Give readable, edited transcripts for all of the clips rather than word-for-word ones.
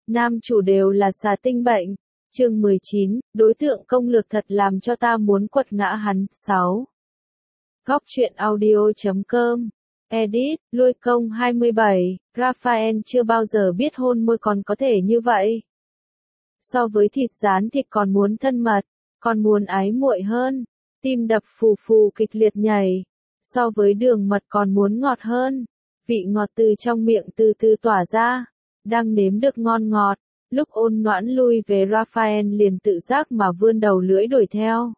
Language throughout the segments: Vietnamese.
nam chủ đều là xà tinh bệnh. Chương 19, đối tượng công lược thật làm cho ta muốn quật ngã hắn. 6. Góc truyện audio.com. Edit, Lôi Công 27, Raphael chưa bao giờ biết hôn môi còn có thể như vậy. So với thịt rán thịt còn muốn thân mật, còn muốn ái muội hơn, tim đập phù phù kịch liệt nhảy. So với đường mật còn muốn ngọt hơn, vị ngọt từ trong miệng từ từ tỏa ra, đang nếm được ngon ngọt. Lúc Ôn Noãn lui về Raphael liền tự giác mà vươn đầu lưỡi đuổi theo.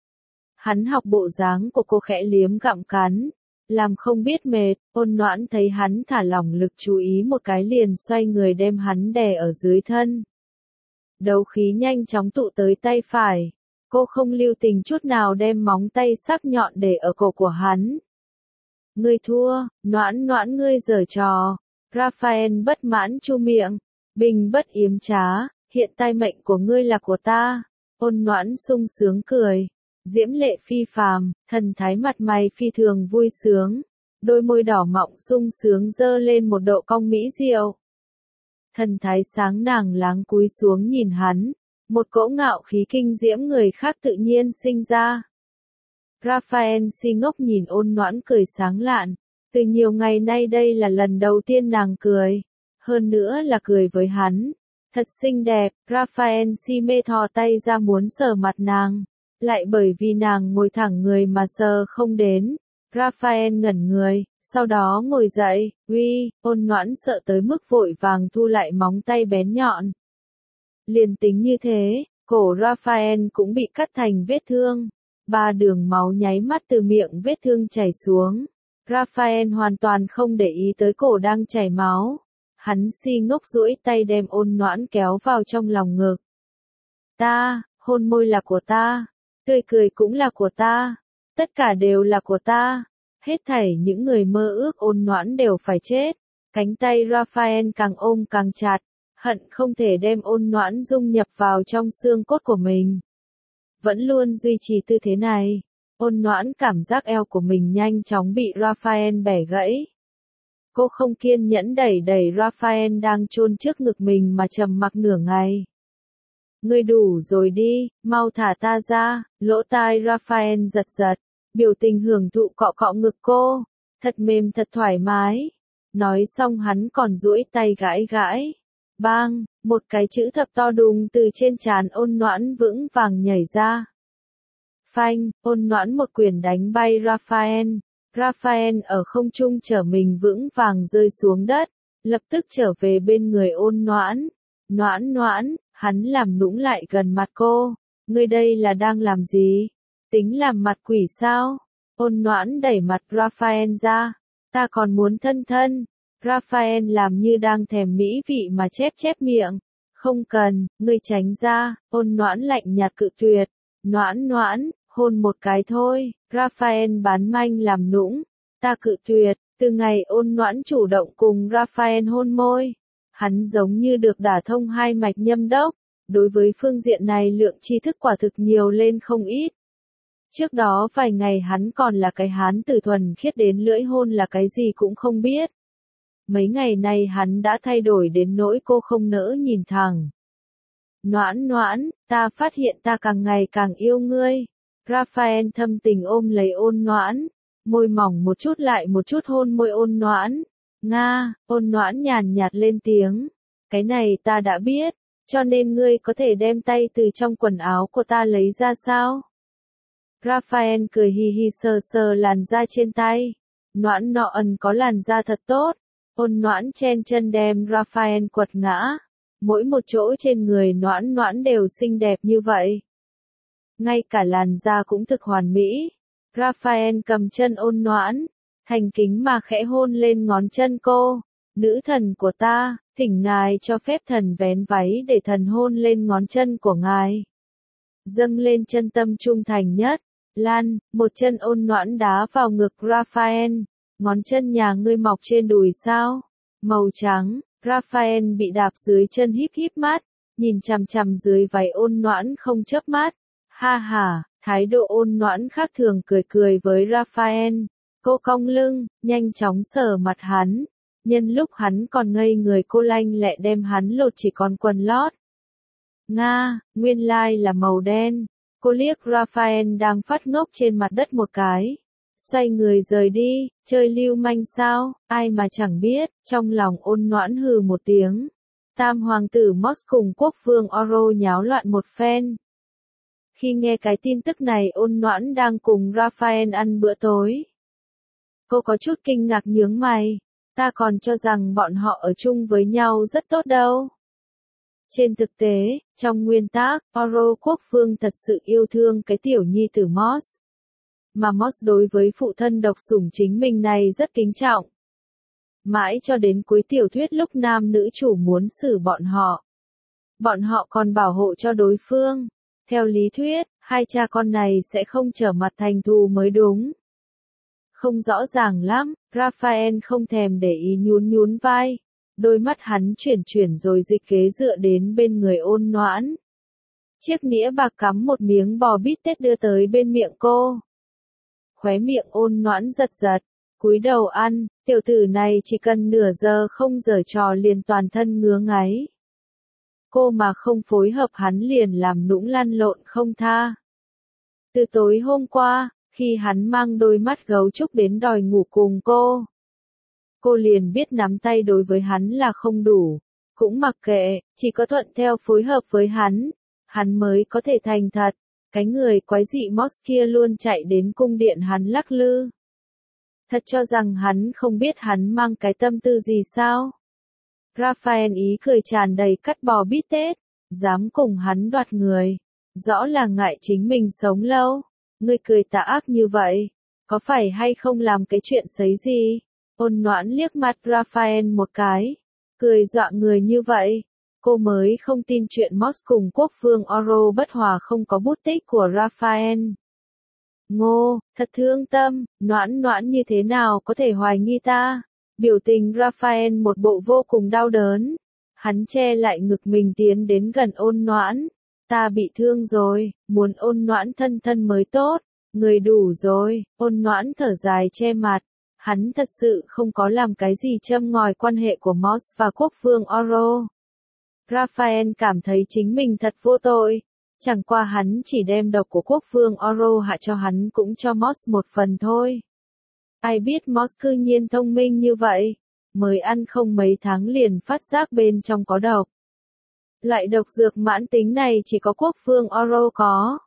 Hắn học bộ dáng của cô khẽ liếm gặm cắn, làm không biết mệt. Ôn Noãn thấy hắn thả lỏng lực chú ý một cái liền xoay người đem hắn đè ở dưới thân. Đấu khí nhanh chóng tụ tới tay phải, cô không lưu tình chút nào đem móng tay sắc nhọn để ở cổ của hắn. Ngươi thua, Noãn Noãn ngươi giở trò. Raphael bất mãn chu miệng. Bình bất yếm trá, hiện tại mệnh của ngươi là của ta. Ôn Noãn sung sướng cười, diễm lệ phi phàm, thần thái mặt mày phi thường vui sướng, đôi môi đỏ mọng sung sướng dơ lên một độ cong mỹ diệu. Thần thái sáng nàng láng cúi xuống nhìn hắn, một cỗ ngạo khí kinh diễm người khác tự nhiên sinh ra. Raphael si ngốc nhìn Ôn Noãn cười sáng lạn, từ nhiều ngày nay đây là lần đầu tiên nàng cười. Hơn nữa là cười với hắn. Thật xinh đẹp, Raphael si mê thò tay ra muốn sờ mặt nàng. Lại bởi vì nàng ngồi thẳng người mà sờ không đến. Raphael ngẩn người, sau đó ngồi dậy. Uy, Ôn Noãn sợ tới mức vội vàng thu lại móng tay bén nhọn. Liền tính như thế, cổ Raphael cũng bị cắt thành vết thương. 3 đường máu nháy mắt từ miệng vết thương chảy xuống. Raphael hoàn toàn không để ý tới cổ đang chảy máu. Hắn si ngốc duỗi tay đem Ôn Noãn kéo vào trong lòng ngực. Ta, hôn môi là của ta, tươi cười cũng là của ta, tất cả đều là của ta. Hết thảy những người mơ ước Ôn Noãn đều phải chết. Cánh tay Raphael càng ôm càng chặt, hận không thể đem Ôn Noãn dung nhập vào trong xương cốt của mình. Vẫn luôn duy trì tư thế này, Ôn Noãn cảm giác eo của mình nhanh chóng bị Raphael bẻ gãy. Cô không kiên nhẫn đẩy Raphael đang chôn trước ngực mình mà trầm mặc nửa ngày. Ngươi đủ rồi đi, mau thả ta ra. Lỗ tai Raphael giật giật, biểu tình hưởng thụ cọ cọ ngực cô, thật mềm thật thoải mái. Nói xong hắn còn duỗi tay gãi gãi. Bang, một cái chữ thập to đùng từ trên trán Ôn Noãn vững vàng nhảy ra. Phanh, Ôn Noãn một quyền đánh bay Raphael. Raphael ở không trung trở mình vững vàng rơi xuống đất, lập tức trở về bên người Ôn Noãn. Noãn Noãn, hắn làm nũng lại gần mặt cô. Ngươi đây là đang làm gì? Tính làm mặt quỷ sao? Ôn Noãn đẩy mặt Raphael ra. Ta còn muốn thân thân. Raphael làm như đang thèm mỹ vị mà chép miệng. Không cần, ngươi tránh ra. Ôn Noãn lạnh nhạt cự tuyệt. Noãn Noãn, hôn một cái thôi. Raphael bán manh làm nũng. Ta cự tuyệt. Từ ngày Ôn Noãn chủ động cùng Raphael hôn môi, hắn giống như được đả thông hai mạch nhâm đốc. Đối với phương diện này lượng tri thức quả thực nhiều lên không ít. Trước đó vài ngày hắn còn là cái hán tử thuần khiết đến lưỡi hôn là cái gì cũng không biết. Mấy ngày nay hắn đã thay đổi đến nỗi cô không nỡ nhìn thẳng. Noãn Noãn, ta phát hiện ta càng ngày càng yêu ngươi. Raphael thâm tình ôm lấy Ôn Noãn, môi mỏng một chút lại một chút hôn môi Ôn Noãn. Nga, Ôn Noãn nhàn nhạt lên tiếng. Cái này ta đã biết, cho nên ngươi có thể đem tay từ trong quần áo của ta lấy ra sao? Raphael cười hì hì sờ sờ làn da trên tay. Noãn nọ ẩn có làn da thật tốt. Ôn Noãn chen chân đem Raphael quật ngã. Mỗi một chỗ trên người Noãn Noãn đều xinh đẹp như vậy. Ngay cả làn da cũng thực hoàn mỹ. Raphael cầm chân Ôn Noãn, thành kính mà khẽ hôn lên ngón chân cô. Nữ thần của ta, thỉnh ngài cho phép thần vén váy để thần hôn lên ngón chân của ngài. Dâng lên chân tâm trung thành nhất. Lan, một chân Ôn Noãn đá vào ngực Raphael. Ngón chân nhà ngươi mọc trên đùi sao? Màu trắng. Raphael bị đạp dưới chân híp híp mắt, nhìn chằm chằm dưới váy Ôn Noãn không chớp mắt. Ha ha, thái độ Ôn Noãn khác thường cười với Raphael. Cô cong lưng, nhanh chóng sờ mặt hắn. Nhân lúc hắn còn ngây người cô lanh lẹ đem hắn lột chỉ còn quần lót. Nga, nguyên lai là màu đen. Cô liếc Raphael đang phát ngốc trên mặt đất một cái. Xoay người rời đi, chơi lưu manh sao, ai mà chẳng biết, trong lòng Ôn Noãn hừ một tiếng. Tam hoàng tử Moss cùng quốc vương Oro nháo loạn một phen. Khi nghe cái tin tức này Ôn Noãn đang cùng Raphael ăn bữa tối. Cô có chút kinh ngạc nhướng mày, ta còn cho rằng bọn họ ở chung với nhau rất tốt đâu. Trên thực tế, trong nguyên tắc, Oro quốc vương thật sự yêu thương cái tiểu nhi tử Moss. Mà Moss đối với phụ thân độc sủng chính mình này rất kính trọng. Mãi cho đến cuối tiểu thuyết lúc nam nữ chủ muốn xử bọn họ còn bảo hộ cho đối phương. Theo lý thuyết, hai cha con này sẽ không trở mặt thành thù mới đúng. Không rõ ràng lắm, Raphael không thèm để ý nhún vai. Đôi mắt hắn chuyển rồi dịch kế dựa đến bên người Ôn Noãn. Chiếc nĩa bạc cắm một miếng bò bít tết đưa tới bên miệng cô. Khóe miệng Ôn Noãn giật, cúi đầu ăn, tiểu tử này chỉ cần nửa giờ không giở trò liền toàn thân ngứa ngáy. Cô mà không phối hợp hắn liền làm nũng lăn lộn không tha. Từ tối hôm qua, khi hắn mang đôi mắt gấu trúc đến đòi ngủ cùng cô liền biết nắm tay đối với hắn là không đủ. Cũng mặc kệ, chỉ có thuận theo phối hợp với hắn mới có thể thành thật. Cái người quái dị Moss kia luôn chạy đến cung điện hắn lắc lư. Thật cho rằng hắn không biết hắn mang cái tâm tư gì sao? Raphael ý cười tràn đầy cắt bò bít tết, dám cùng hắn đoạt người. Rõ là ngại chính mình sống lâu. Ngươi cười tà ác như vậy, có phải hay không làm cái chuyện sấy gì? Ôn Noãn liếc mặt Raphael một cái, cười dọa người như vậy. Cô mới không tin chuyện Moss cùng quốc vương Oro bất hòa không có bút tích của Raphael. Ngô, thật thương tâm, Noãn như thế nào có thể hoài nghi ta? Biểu tình Raphael một bộ vô cùng đau đớn. Hắn che lại ngực mình tiến đến gần Ôn Noãn. Ta bị thương rồi, muốn Ôn Noãn thân mới tốt. Người đủ rồi, Ôn Noãn thở dài che mặt. Hắn thật sự không có làm cái gì châm ngòi quan hệ của Moss và quốc vương Oro. Raphael cảm thấy chính mình thật vô tội. Chẳng qua hắn chỉ đem độc của quốc vương Oro hạ cho hắn cũng cho Moss một phần thôi. Ai biết Moss cư nhiên thông minh như vậy. Mới ăn không mấy tháng liền phát giác bên trong có độc. Loại độc dược mãn tính này chỉ có quốc vương Oro có.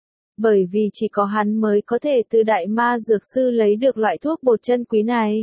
Bởi vì chỉ có hắn mới có thể từ đại ma dược sư lấy được loại thuốc bột chân quý này.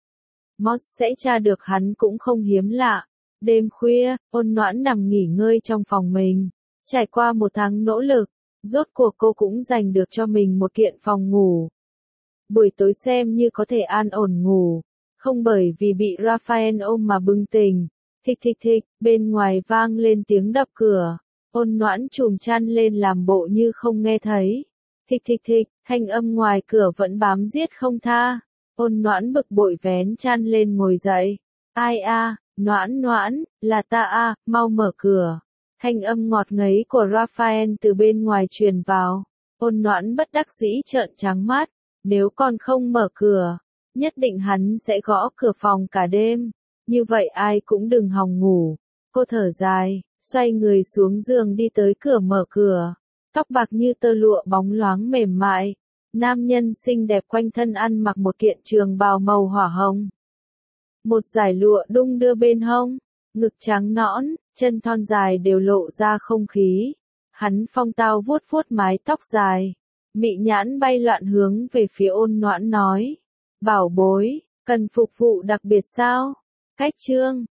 Moss sẽ tra được hắn cũng không hiếm lạ. Đêm khuya, Ôn Noãn nằm nghỉ ngơi trong phòng mình. Trải qua một tháng nỗ lực, rốt cuộc cô cũng giành được cho mình một kiện phòng ngủ. Buổi tối xem như có thể an ổn ngủ. Không bởi vì bị Raphael ôm mà bừng tỉnh. Thịch, bên ngoài vang lên tiếng đập cửa. Ôn Noãn chùm chăn lên làm bộ như không nghe thấy. Thịch, thanh âm ngoài cửa vẫn bám giết không tha. Ôn Noãn bực bội vén chăn lên ngồi dậy. Ai a, Noãn, là ta a, mau mở cửa. Thanh âm ngọt ngấy của Raphael từ bên ngoài truyền vào. Ôn Noãn bất đắc dĩ trợn trắng mắt. Nếu còn không mở cửa, nhất định hắn sẽ gõ cửa phòng cả đêm. Như vậy ai cũng đừng hòng ngủ. Cô thở dài, xoay người xuống giường đi tới cửa mở cửa. Tóc bạc như tơ lụa bóng loáng mềm mại. Nam nhân xinh đẹp quanh thân ăn mặc một kiện trường bào màu hỏa hồng. Một dải lụa đung đưa bên hông, ngực trắng nõn, chân thon dài đều lộ ra không khí. Hắn phong tao vuốt mái tóc dài. Mị nhãn bay loạn hướng về phía Ôn Noãn nói. Bảo bối, cần phục vụ đặc biệt sao? Cách chương